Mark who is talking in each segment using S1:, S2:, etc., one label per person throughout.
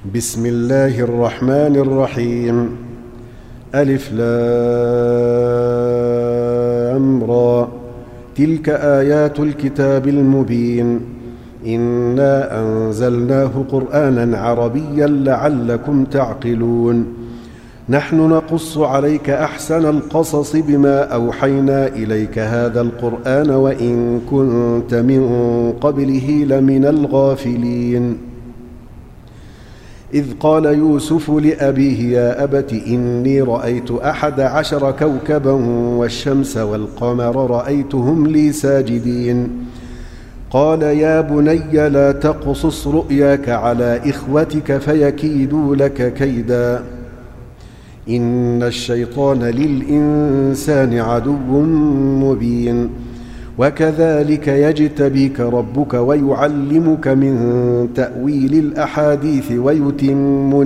S1: بسم الله الرحمن الرحيم. ألف لام را. تلك آيات الكتاب المبين. إنا أنزلناه قرآنا عربيا لعلكم تعقلون. نحن نقص عليك أحسن القصص بما أوحينا إليك هذا القرآن وإن كنت من قبله لمن الغافلين. إذ قال يوسف لأبيه يا أبت إني رأيت 11 كوكبا والشمس والقمر رأيتهم لي ساجدين. قال يا بني لا تقصص رؤياك على إخوتك فيكيدوا لك كيدا إن الشيطان للإنسان عدو مبين. وكذلك يجتبيك ربك ويعلمك من تأويل الأحاديث ويتم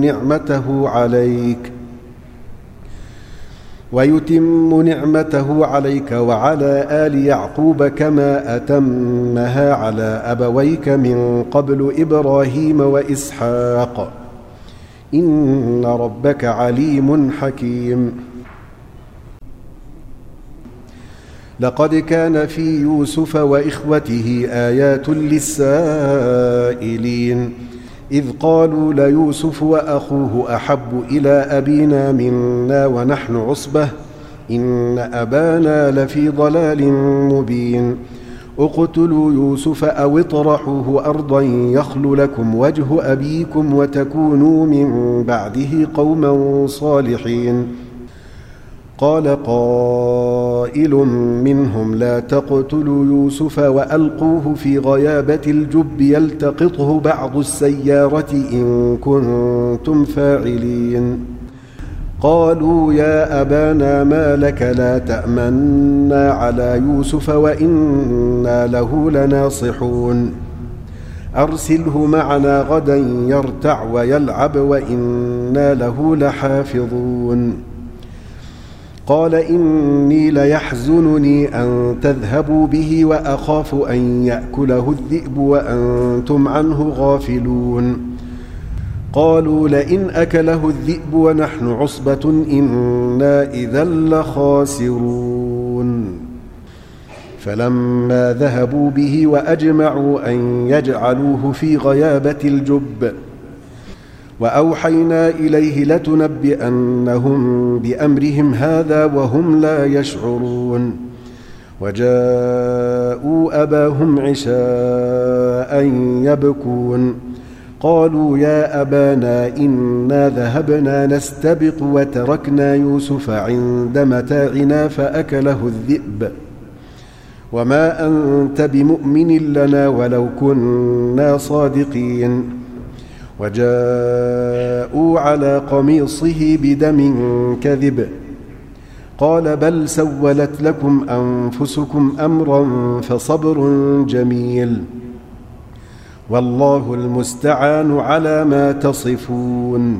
S1: نعمته عليك وعلى آل يعقوب كما أتمها على أبويك من قبل إبراهيم وإسحاق إن ربك عليم حكيم. لقد كان في يوسف وإخوته آيات للسائلين إذ قالوا ليوسف وأخوه أحب إلى أبينا منا ونحن عصبة إن أبانا لفي ضلال مبين. اقتلوا يوسف أو اطرحوه أرضا يخل لكم وجه أبيكم وتكونوا من بعده قوما صالحين. قال قائل منهم لا تقتلوا يوسف وألقوه في غيابة الجب يلتقطه بعض السيارة إن كنتم فاعلين. قالوا يا أبانا ما لك لا تأمنا على يوسف وإنا له لناصحون. أرسله معنا غدا يرتع ويلعب وإنا له لحافظون. قال إني ليحزنني أن تذهبوا به وأخاف أن يأكله الذئب وأنتم عنه غافلون. قالوا لئن أكله الذئب ونحن عصبة إنا إذا لخاسرون. فلما ذهبوا به وأجمعوا أن يجعلوه في غيابة الجب وأوحينا إليه لتنبئنهم بأمرهم هذا وهم لا يشعرون. وجاءوا أباهم عشاء يبكون. قالوا يا أبانا إنا ذهبنا نستبق وتركنا يوسف عند متاعنا فأكله الذئب وما أنت بمؤمن لنا ولو كنا صادقين. وجاءوا على قميصه بدم كذب. قال بل سولت لكم أنفسكم أمرا فصبر جميل والله المستعان على ما تصفون.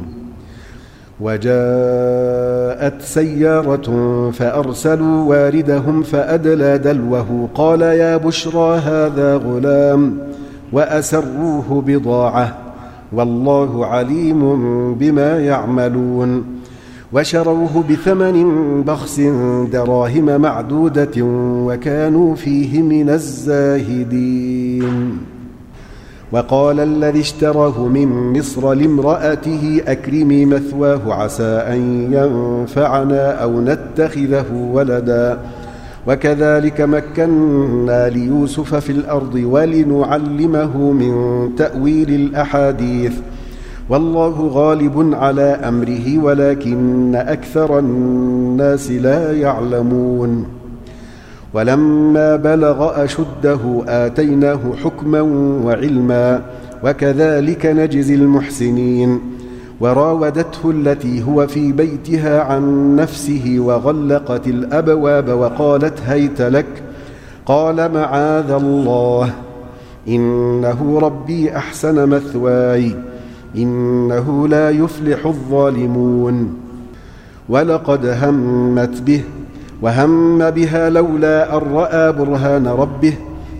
S1: وجاءت سيارة فأرسلوا واردهم فأدلى دلوه قال يا بشرى هذا غلام وأسروه بضاعة والله عليم بما يعملون. وشروه بثمن بخس دراهم معدودة وكانوا فيه من الزاهدين. وقال الذي اشتراه من مصر لامرأته أكرمي مثواه عسى أن ينفعنا أو نتخذه ولدا وكذلك مكنا ليوسف في الأرض ولنعلمه من تأويل الأحاديث والله غالب على أمره ولكن أكثر الناس لا يعلمون. ولما بلغ أشده آتيناه حكما وعلما وكذلك نجزي المحسنين. وراودته التي هو في بيتها عن نفسه وغلقت الأبواب وقالت هيت لك. قال معاذ الله إنه ربي أحسن مثواي إنه لا يفلح الظالمون. ولقد همت به وهم بها لولا أن رأى برهان ربه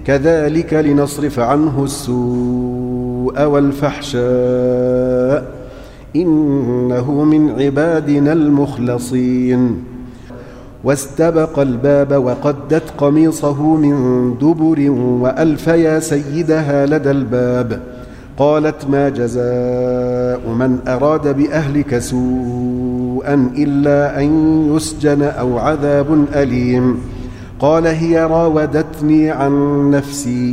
S1: كذلك لنصرف عنه السوء والفحشاء إنه من عبادنا المخلصين. واستبق الباب وقدت قميصه من دبر وألف يا سيدها لدى الباب. قالت ما جزاء من أراد بأهلك سوءا إلا أن يسجن أو عذاب أليم. قال هي راودتني عن نفسي.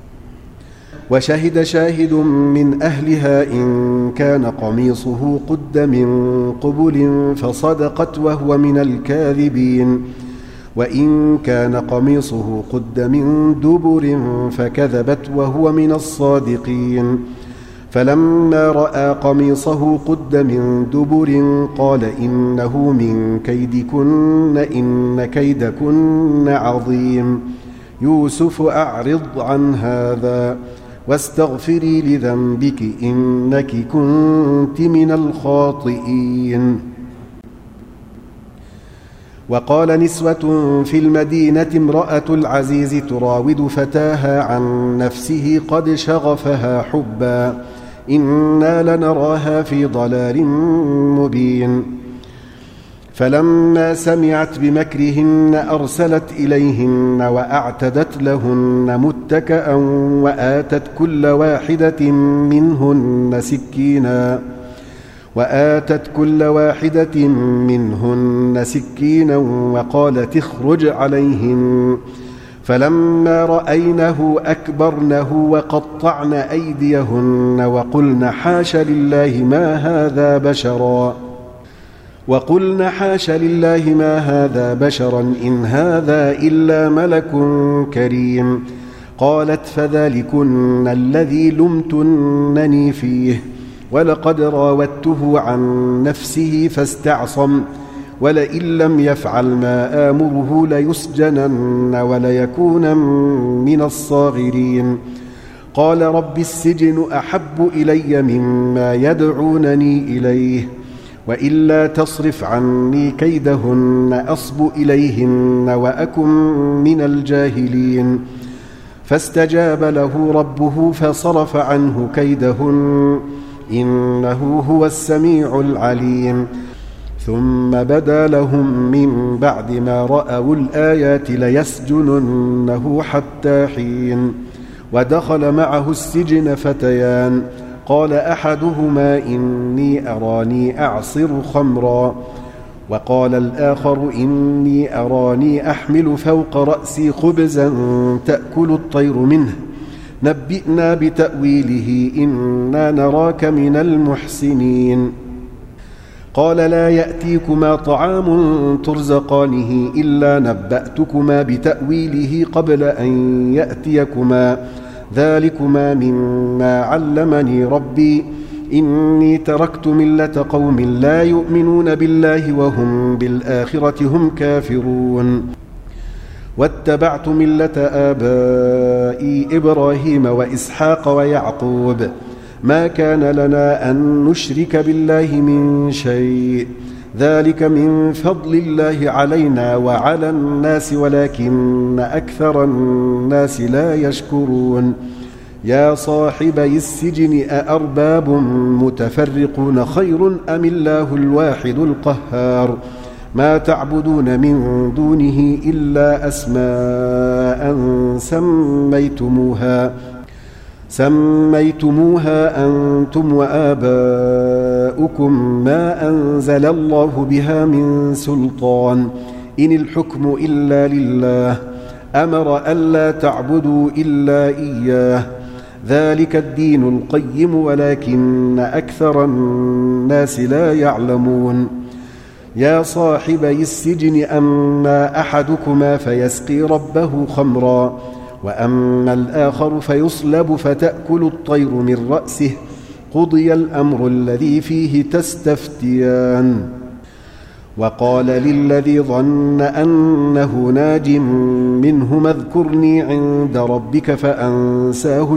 S1: وشهد شاهد من أهلها إن كان قميصه قد من قبل فصدقت وهو من الكاذبين وإن كان قميصه قد من دبر فكذبت وهو من الصادقين. فلما رأى قميصه قد من دبر قال إنه من كيدكن إن كيدكن عظيم. يوسف أعرض عن هذا واستغفري لذنبك إنك كنت من الخاطئين. وقال نسوة في المدينة امرأة العزيز تراود فتاها عن نفسه قد شغفها حبا إنا لنراها في ضلال مبين. فلما سمعت بمكرهن أرسلت إليهن وأعتدت لهن متكأ وآتت كل واحدة منهن سكينا وقالت اخرج عليهن. فلما رأينه أكبرنه وقطعن أيديهن وقلن حاش لله ما هذا بشرا إن هذا إلا ملك كريم. قالت فذلكن الذي لمتنني فيه ولقد راودته عن نفسه فاستعصم ولئن لم يفعل ما آمره ليسجنن وليكون من الصاغرين. قال رب السجن أحب إلي مما يدعونني إليه وإلا تصرف عني كيدهن أصب إليهن وأكن من الجاهلين. فاستجاب له ربه فصرف عنه كيدهن إنه هو السميع العليم. ثم بدا لهم من بعد ما رأوا الآيات ليسجننه حتى حين. ودخل معه السجن فتيان قال أحدهما إني أراني أعصر خمرا وقال الآخر إني أراني أحمل فوق رأسي خبزا تأكل الطير منه نبئنا بتأويله إنا نراك من المحسنين. قال لا يأتيكما طعام ترزقانه إلا نبأتكما بتأويله قبل أن يأتيكما ذلكما مما علمني ربي إني تركت ملة قوم لا يؤمنون بالله وهم بالآخرة هم كافرون واتبعت ملة آبائي إبراهيم وإسحاق ويعقوب ما كان لنا أن نشرك بالله من شيء ذلك من فضل الله علينا وعلى الناس ولكن أكثر الناس لا يشكرون. يا صاحبي السجن أأرباب متفرقون خير أم الله الواحد القهار ما تعبدون من دونه إلا أسماء سميتموها أنتم وآباؤكم ما أنزل الله بها من سلطان إن الحكم إلا لله أمر ألا تعبدوا إلا إياه ذلك الدين القيم ولكن أكثر الناس لا يعلمون. يا صاحبي السجن أما أحدكما فيسقي ربه خمرا وأما الآخر فيصلب فتأكل الطير من رأسه قضي الأمر الذي فيه تستفتيان. وقال للذي ظن أنه ناج منهما اذكرني عند ربك فأنساه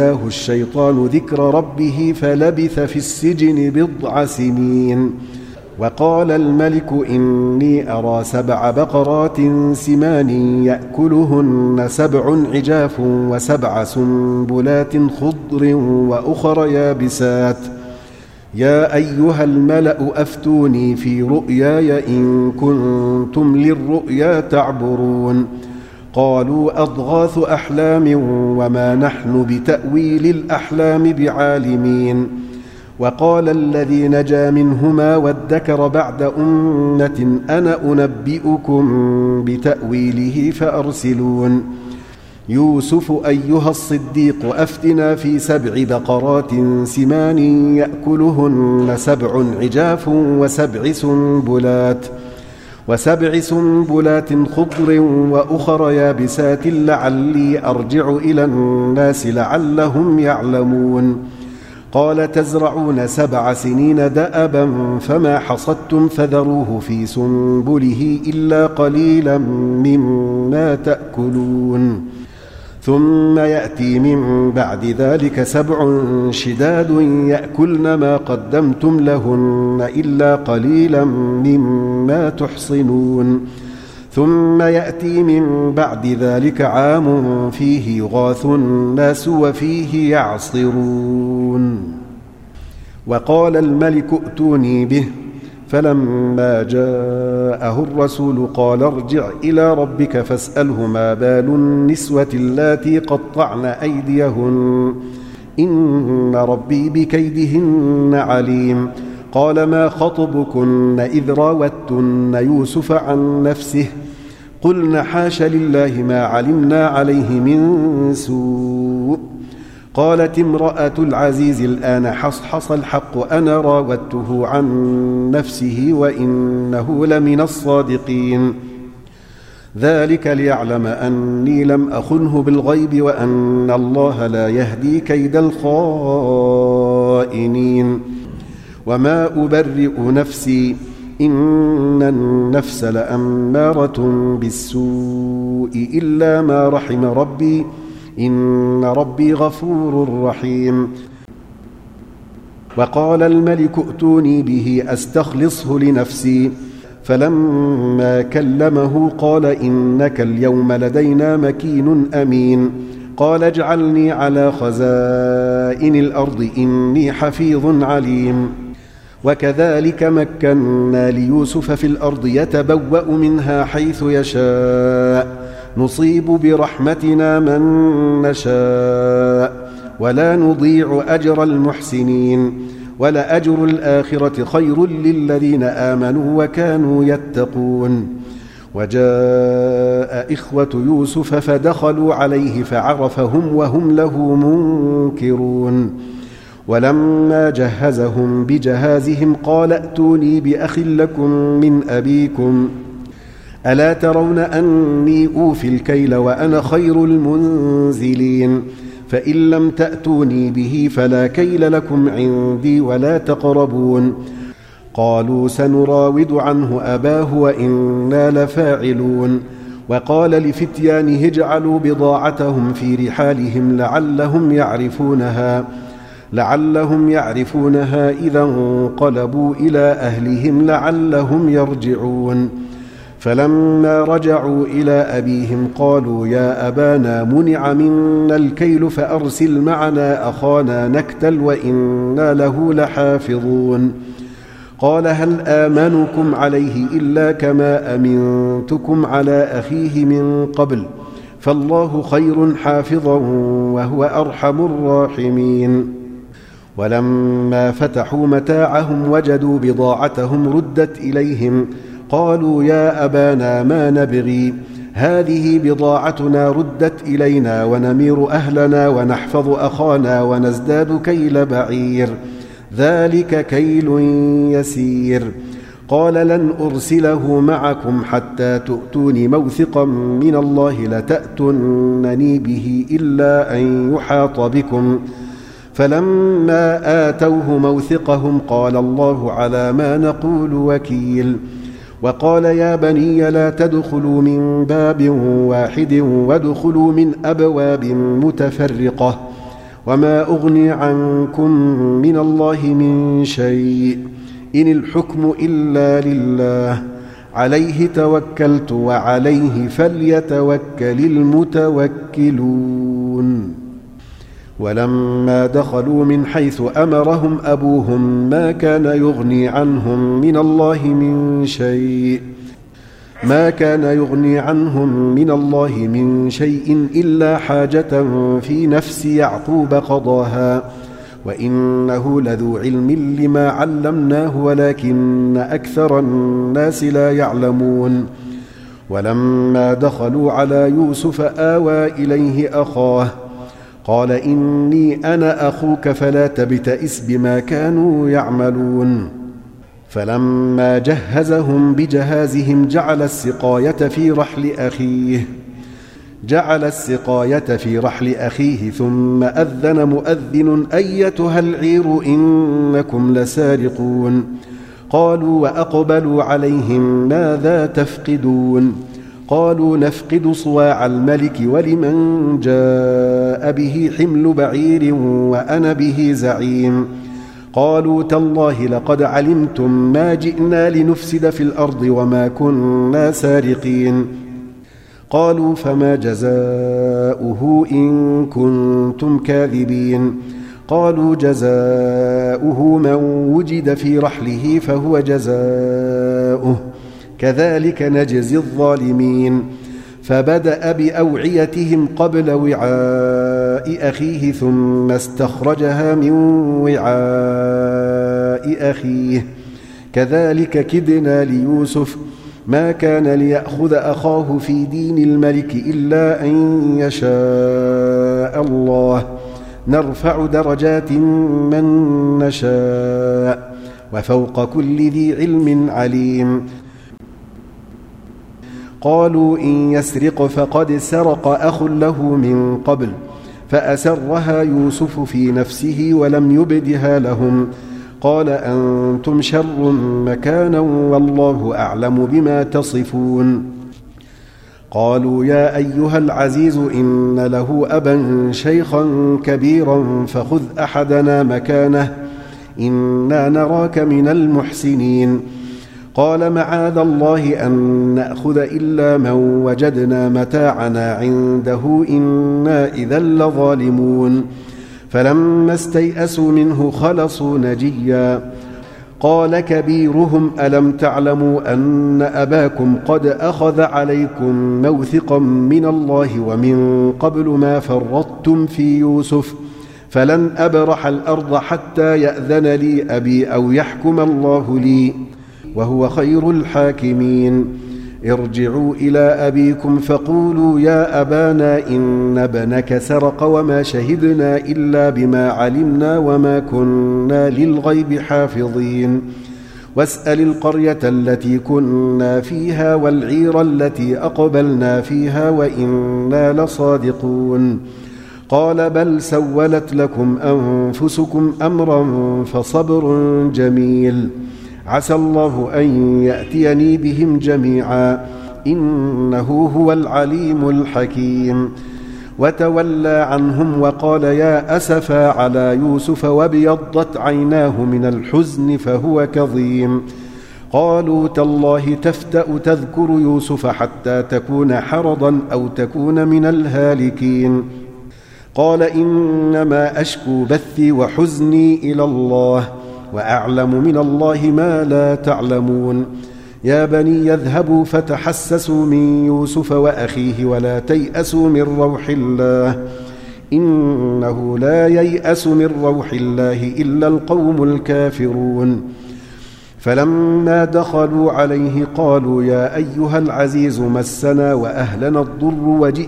S1: الشيطان ذكر ربه فلبث في السجن بضع سنين وقال الملك إني أرى 7 بقرات سمان يأكلهن 7 عجاف و7 سنبلات خضر وأخر يابسات يا أيها الملأ أفتوني في رؤياي إن كنتم للرؤيا تعبرون قالوا أضغاث أحلام وما نحن بتأويل الأحلام بعالمين وقال الذي نجا منهما وادكر بعد أمة أنا أنبئكم بتأويله فأرسلون يوسف أيها الصديق أفتنا في 7 بقرات سمان يأكلهن 7 عجاف و7 سنبلات خضر وأخر يابسات لعلي أرجع إلى الناس لعلهم يعلمون قال تزرعون 7 سنين دأبا فما حصدتم فذروه في سنبله إلا قليلا مما تأكلون ثم يأتي من بعد ذلك 7 شداد يأكلن ما قدمتم لهن إلا قليلا مما تحصنون ثم يأتي من بعد ذلك عام فيه يغاث الناس وفيه يعصرون وقال الملك ائتوني به فلما جاءه الرسول قال ارجع إلى ربك فاسأله ما بال النسوة اللاتي قطعن أيديهن إن ربي بكيدهن عليم قال ما خطبكن إذ راوتن يوسف عن نفسه قلن حاش لله ما علمنا عليه من سوء قالت امرأة العزيز الآن حصحص الحق أنا راودته عن نفسه وإنه لمن الصادقين ذلك ليعلم أني لم أخنه بالغيب وأن الله لا يهدي كيد الخائنين وما أبرئ نفسي إن النفس لأمارة بالسوء إلا ما رحم ربي إن ربي غفور رحيم وقال الملك ائتوني به أستخلصه لنفسي فلما كلمه قال إنك اليوم لدينا مكين أمين قال اجعلني على خزائن الأرض إني حفيظ عليم وكذلك مكنا ليوسف في الأرض يتبوأ منها حيث يشاء نصيب برحمتنا من نشاء ولا نضيع أجر المحسنين ولأجر الآخرة خير للذين آمنوا وكانوا يتقون وجاء إخوة يوسف فدخلوا عليه فعرفهم وهم له منكرون ولما جهزهم بجهازهم قال ائتوني بأخ لكم من أبيكم ألا ترون أني أوفي الكيل وأنا خير المنزلين فإن لم تأتوني به فلا كيل لكم عندي ولا تقربون قالوا سنراود عنه أباه وإنا لفاعلون وقال لفتيانه اجعلوا بضاعتهم في رحالهم لعلهم يعرفونها إذا انقلبوا إلى أهلهم لعلهم يرجعون فلما رجعوا إلى أبيهم قالوا يا أبانا منع منا الكيل فأرسل معنا أخانا نكتل وإنا له لحافظون قال هل آمنكم عليه إلا كما أمنتكم على أخيه من قبل فالله خير حافظا وهو أرحم الراحمين ولما فتحوا متاعهم وجدوا بضاعتهم ردت إليهم قالوا يا أبانا ما نبغي هذه بضاعتنا ردت إلينا ونمير أهلنا ونحفظ أخانا ونزداد كيل بعير ذلك كيل يسير قال لن أرسله معكم حتى تؤتوني موثقا من الله لتأتونني به إلا أن يحاط بكم فلما آتوه موثقهم قال الله على ما نقول وكيل وقال يا بني لا تدخلوا من باب واحد وادخلوا من أبواب متفرقة وما أغني عنكم من الله من شيء إن الحكم إلا لله عليه توكلت وعليه فليتوكل المتوكلون. ولما دخلوا من حيث أمرهم أبوهم ما كان يغني عنهم من الله من شيء إلا حاجة في نفس يعقوب قضاها وإنه لذو علم لما علمناه ولكن أكثر الناس لا يعلمون. ولما دخلوا على يوسف آوى إليه أخاه قال إني أنا أخوك فلا تبتئس بما كانوا يعملون. فلما جهزهم بجهازهم جعل السقاية في رحل أخيه ثم أذن مؤذن أيتها العير إنكم لسارقون. قالوا وأقبلوا عليهم ماذا تفقدون؟ قالوا نفقد صواع الملك ولمن جاء به حمل بعير وأنا به زعيم. قالوا تالله لقد علمتم ما جئنا لنفسد في الأرض وما كنا سارقين. قالوا فما جزاؤه إن كنتم كاذبين؟ قالوا جزاؤه من وجد في رحله فهو جزاؤه كذلك نجزي الظالمين. فبدأ بأوعيتهم قبل وعاء أخيه ثم استخرجها من وعاء أخيه كذلك كدنا ليوسف ما كان ليأخذ أخاه في دين الملك إلا أن يشاء الله نرفع درجات من نشاء وفوق كل ذي علم عليم. قالوا إن يسرق فقد سرق أخ له من قبل فأسرها يوسف في نفسه ولم يبدها لهم. قال أنتم شر مكانا والله أعلم بما تصفون. قالوا يا أيها العزيز إن له أبا شيخا كبيرا فخذ أحدنا مكانه إنا نراك من المحسنين. قال معاذ الله أن نأخذ إلا من وجدنا متاعنا عنده إنا إذا لظالمون. فلما استيئسوا منه خلصوا نجيا. قال كبيرهم ألم تعلموا أن أباكم قد أخذ عليكم موثقا من الله ومن قبل ما فرطتم في يوسف فلن أبرح الأرض حتى يأذن لي أبي أو يحكم الله لي وهو خير الحاكمين. ارجعوا إلى أبيكم فقولوا يا أبانا إن ابنك سرق وما شهدنا إلا بما علمنا وما كنا للغيب حافظين. واسأل القرية التي كنا فيها والعير التي أقبلنا فيها وإنا لصادقون. قال بل سولت لكم أنفسكم أمرا فصبر جميل عسى الله أن يأتيني بهم جميعا إنه هو العليم الحكيم. وتولى عنهم وقال يا أسفا على يوسف وابيضت عيناه من الحزن فهو كظيم. قالوا تالله تفتأ تذكر يوسف حتى تكون حرضا أو تكون من الهالكين. قال إنما أشكو بثي وحزني إلى الله وأعلم من الله ما لا تعلمون. يا بني يذهبوا فتحسسوا من يوسف وأخيه ولا تيأسوا من روح الله إنه لا ييأس من روح الله إلا القوم الكافرون. فلما دخلوا عليه قالوا يا أيها العزيز مسنا وأهلنا الضر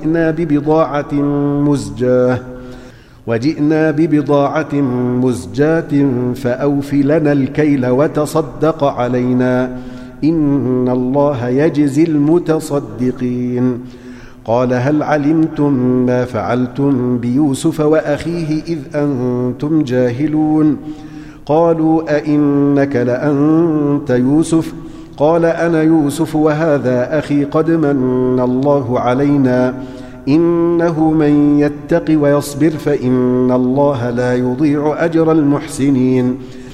S1: وجئنا ببضاعة مزجاة فأوف لنا الكيل وتصدق علينا إن الله يجزي المتصدقين. قال هل علمتم ما فعلتم بيوسف وأخيه إذ أنتم جاهلون؟ قالوا أئنك لأنت يوسف؟ قال أنا يوسف وهذا أخي قد من الله علينا إنه من يتق ويصبر فإن الله لا يضيع أجر المحسنين.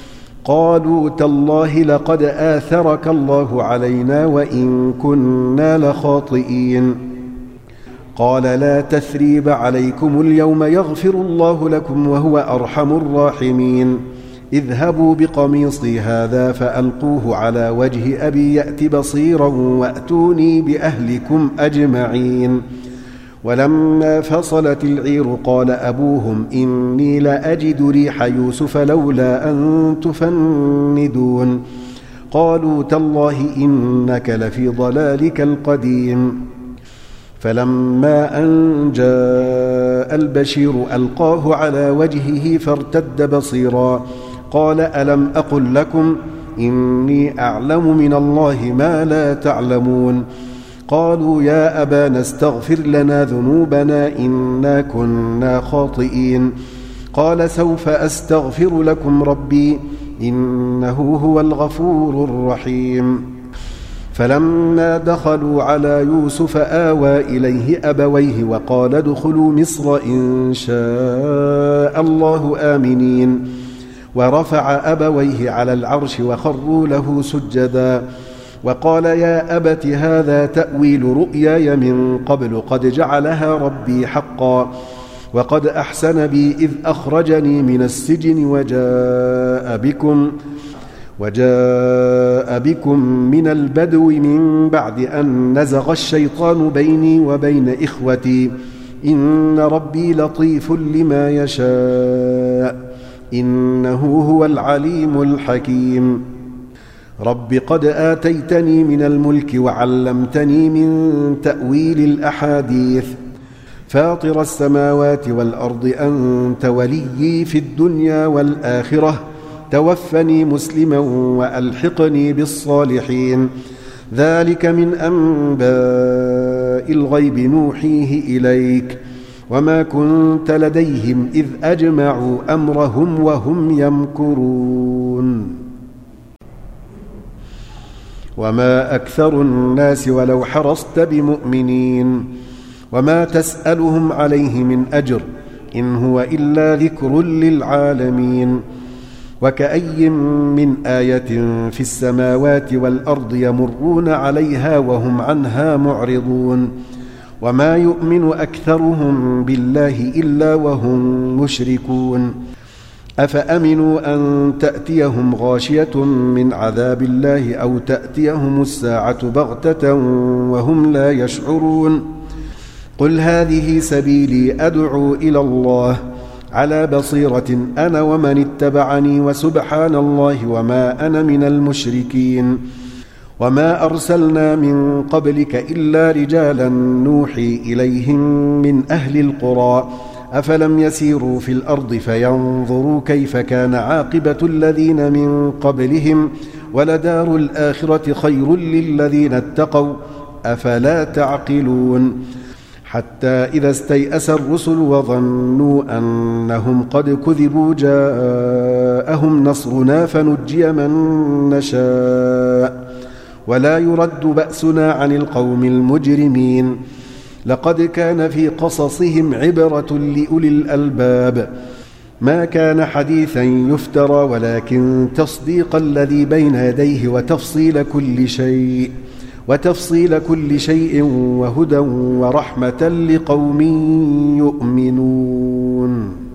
S1: قالوا تالله لقد آثرك الله علينا وإن كنا لخاطئين قال لا تثريب عليكم اليوم يغفر الله لكم وهو أرحم الراحمين اذهبوا بقميصي هذا فألقوه على وجه أبي يأت بصيرا وأتوني بأهلكم أجمعين ولما فصلت العير قال أبوهم إني لأجد ريح يوسف لولا أن تفندون قالوا تالله إنك لفي ضلالك القديم فلما أن جاء البشير ألقاه على وجهه فارتد بصيرا قال ألم أقل لكم إني أعلم من الله ما لا تعلمون قالوا يا أبانا استغفر لنا ذنوبنا إنا كنا خاطئين قال سوف أستغفر لكم ربي إنه هو الغفور الرحيم فلما دخلوا على يوسف آوى إليه أبويه وقال ادخلوا مصر إن شاء الله آمنين ورفع أبويه على العرش وخروا له سجدا وقال يا أبت هذا تأويل رؤياي من قبل قد جعلها ربي حقا وقد أحسن بي إذ أخرجني من السجن وجاء بكم من البدو من بعد أن نزغ الشيطان بيني وبين إخوتي إن ربي لطيف لما يشاء إنه هو العليم الحكيم رب قد آتيتني من الملك وعلمتني من تأويل الأحاديث فاطر السماوات والأرض أنت وليي في الدنيا والآخرة توفني مسلما وألحقني بالصالحين ذلك من أنباء الغيب نوحيه إليك وما كنت لديهم إذ أجمعوا أمرهم وهم يمكرون وما أكثر الناس ولو حرصت بمؤمنين وما تسألهم عليه من أجر إن هو إلا ذكر للعالمين وكأي من آية في السماوات والأرض يمرون عليها وهم عنها معرضون وما يؤمن أكثرهم بالله إلا وهم مشركون أفأمنوا أن تأتيهم غاشية من عذاب الله أو تأتيهم الساعة بغتة وهم لا يشعرون قل هذه سبيلي أدعو إلى الله على بصيرة أنا ومن اتبعني وسبحان الله وما أنا من المشركين وما أرسلنا من قبلك إلا رجالا نوحي إليهم من أهل القرى أفلم يسيروا في الأرض فينظروا كيف كان عاقبة الذين من قبلهم ولدار الآخرة خير للذين اتقوا أفلا تعقلون حتى إذا استيأس الرسل وظنوا أنهم قد كذبوا جاءهم نصرنا فنجي من نشاء ولا يرد بأسنا عن القوم المجرمين لقد كان في قصصهم عبرة لأولي الألباب ما كان حديثا يفترى ولكن تصديق الذي بين يديه وتفصيل كل شيء وهدى ورحمة لقوم يؤمنون.